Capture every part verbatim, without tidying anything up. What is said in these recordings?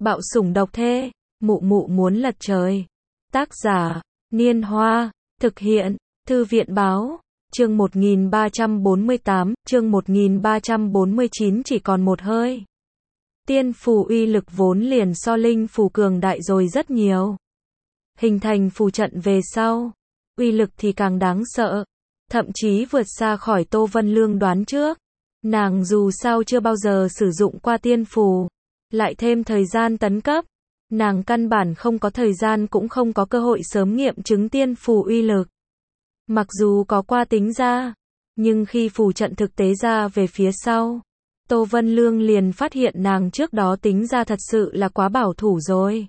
Bạo sủng độc thê, mụ mụ muốn lật trời. Tác giả, Niên Hoa, thực hiện, Thư viện Báo, chương một nghìn ba trăm bốn mươi tám, chương một nghìn ba trăm bốn mươi chín chỉ còn một hơi. Tiên phù uy lực vốn liền so linh phù cường đại rồi rất nhiều. Hình thành phù trận về sau, uy lực thì càng đáng sợ, thậm chí vượt xa khỏi Tô Vân Lương đoán trước. Nàng dù sao chưa bao giờ sử dụng qua tiên phù, lại thêm thời gian tấn cấp, nàng căn bản không có thời gian cũng không có cơ hội sớm nghiệm chứng tiên phù uy lực. Mặc dù có qua tính ra, nhưng khi phù trận thực tế ra về phía sau, Tô Vân Lương liền phát hiện nàng trước đó tính ra thật sự là quá bảo thủ rồi.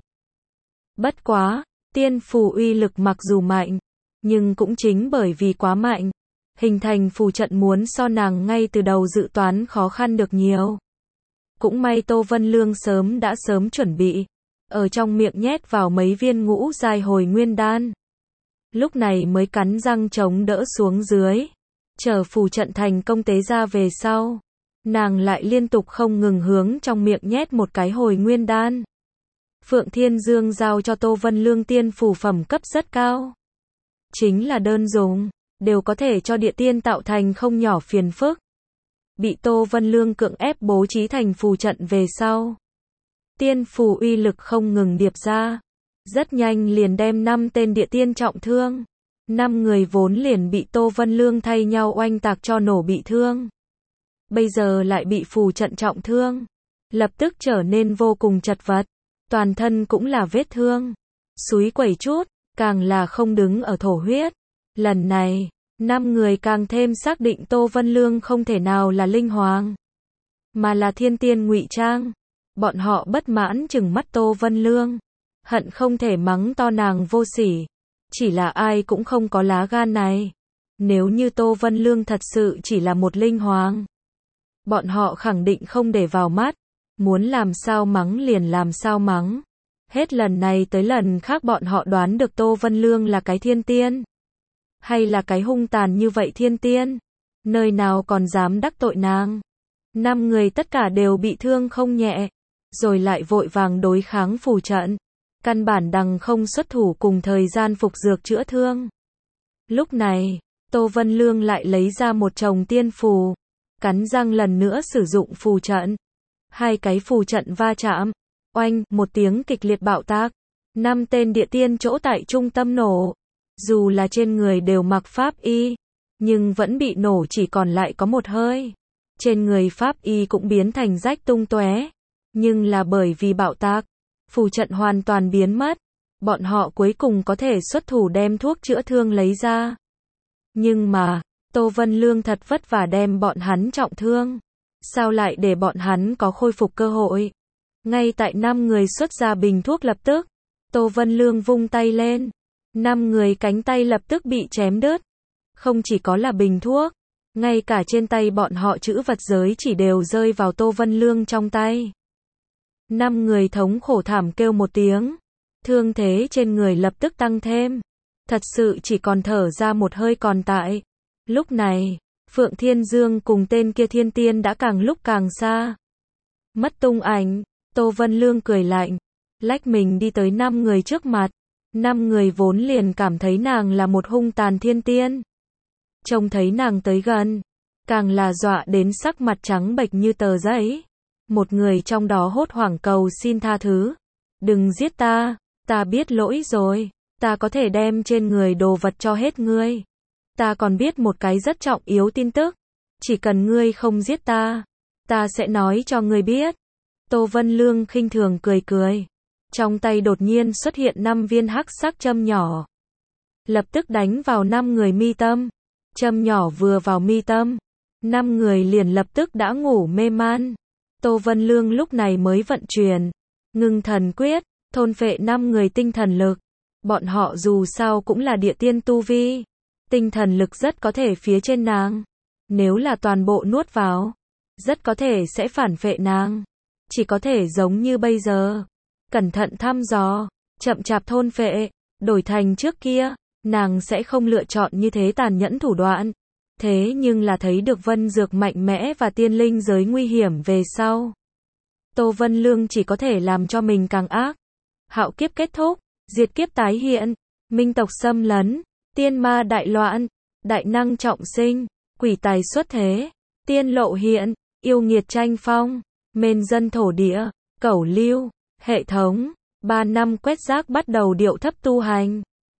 Bất quá, tiên phù uy lực mặc dù mạnh, nhưng cũng chính bởi vì quá mạnh, hình thành phù trận muốn so nàng ngay từ đầu dự toán khó khăn được nhiều. Cũng may Tô Vân Lương sớm đã sớm chuẩn bị, ở trong miệng nhét vào mấy viên ngũ giai hồi nguyên đan. Lúc này mới cắn răng chống đỡ xuống dưới, chờ phù trận thành công tế ra về sau, nàng lại liên tục không ngừng hướng trong miệng nhét một cái hồi nguyên đan. Phượng Thiên Dương giao cho Tô Vân Lương tiên phù phẩm cấp rất cao, chính là đơn dùng, đều có thể cho địa tiên tạo thành không nhỏ phiền phức. Bị Tô Vân Lương cưỡng ép bố trí thành phù trận về sau, tiên phù uy lực không ngừng điệp ra, rất nhanh liền đem năm tên địa tiên trọng thương. Năm người vốn liền bị Tô Vân Lương thay nhau oanh tạc cho nổ bị thương, bây giờ lại bị phù trận trọng thương, lập tức trở nên vô cùng chật vật, toàn thân cũng là vết thương, súi quẩy chút, càng là không đứng ở thổ huyết. Lần này, năm người càng thêm xác định Tô Vân Lương không thể nào là linh hoàng, mà là thiên tiên ngụy trang. Bọn họ bất mãn chừng mắt Tô Vân Lương, hận không thể mắng to nàng vô sỉ, chỉ là ai cũng không có lá gan này. Nếu như Tô Vân Lương thật sự chỉ là một linh hoàng, bọn họ khẳng định không để vào mắt, muốn làm sao mắng liền làm sao mắng. Hết lần này tới lần khác bọn họ đoán được Tô Vân Lương là cái thiên tiên, hay là cái hung tàn như vậy thiên tiên, nơi nào còn dám đắc tội nàng. Năm người tất cả đều bị thương không nhẹ, rồi lại vội vàng đối kháng phù trận, căn bản đằng không xuất thủ cùng thời gian phục dược chữa thương. Lúc này, Tô Vân Lương lại lấy ra một chồng tiên phù, cắn răng lần nữa sử dụng phù trận. Hai cái phù trận va chạm, oanh, một tiếng kịch liệt bạo tác, năm tên địa tiên chỗ tại trung tâm nổ. Dù là trên người đều mặc pháp y, nhưng vẫn bị nổ chỉ còn lại có một hơi. Trên người pháp y cũng biến thành rách tung tóe, nhưng là bởi vì bạo tác, phù trận hoàn toàn biến mất. Bọn họ cuối cùng có thể xuất thủ đem thuốc chữa thương lấy ra. Nhưng mà, Tô Vân Lương thật vất vả đem bọn hắn trọng thương, sao lại để bọn hắn có khôi phục cơ hội? Ngay tại năm người xuất ra bình thuốc lập tức, Tô Vân Lương vung tay lên, năm người cánh tay lập tức bị chém đứt. Không chỉ có là bình thuốc, ngay cả trên tay bọn họ chữ vật giới chỉ đều rơi vào Tô Vân Lương trong tay. Năm người thống khổ thảm kêu một tiếng, thương thế trên người lập tức tăng thêm, thật sự chỉ còn thở ra một hơi còn tại. Lúc này, Phượng Thiên Dương cùng tên kia thiên tiên đã càng lúc càng xa, mất tung ảnh. Tô Vân Lương cười lạnh, lách mình đi tới năm người trước mặt. Năm người vốn liền cảm thấy nàng là một hung tàn thiên tiên, trông thấy nàng tới gần, càng là dọa đến sắc mặt trắng bệch như tờ giấy. Một người trong đó hốt hoảng cầu xin tha thứ, đừng giết ta, ta biết lỗi rồi, ta có thể đem trên người đồ vật cho hết ngươi. Ta còn biết một cái rất trọng yếu tin tức, chỉ cần ngươi không giết ta, ta sẽ nói cho ngươi biết. Tô Vân Lương khinh thường cười cười, trong tay đột nhiên xuất hiện năm viên hắc sắc châm nhỏ, lập tức đánh vào năm người mi tâm. Châm nhỏ vừa vào mi tâm, năm người liền lập tức đã ngủ mê man. Tô Vân Lương lúc này mới vận chuyển ngưng thần quyết, thôn phệ năm người tinh thần lực. Bọn họ dù sao cũng là địa tiên tu vi, tinh thần lực rất có thể phía trên nàng. Nếu là toàn bộ nuốt vào, rất có thể sẽ phản phệ nàng. Chỉ có thể giống như bây giờ, cẩn thận thăm dò, chậm chạp thôn phệ. Đổi thành trước kia, nàng sẽ không lựa chọn như thế tàn nhẫn thủ đoạn. Thế nhưng là thấy được vân dược mạnh mẽ và tiên linh giới nguy hiểm về sau, Tô Vân Lương chỉ có thể làm cho mình càng ác. Hạo kiếp kết thúc, diệt kiếp tái hiện, minh tộc xâm lấn, tiên ma đại loạn, đại năng trọng sinh, quỷ tài xuất thế, tiên lộ hiện, yêu nghiệt tranh phong, mên dân thổ địa, cẩu lưu, hệ thống, ba năm quét rác bắt đầu điệu thấp tu hành.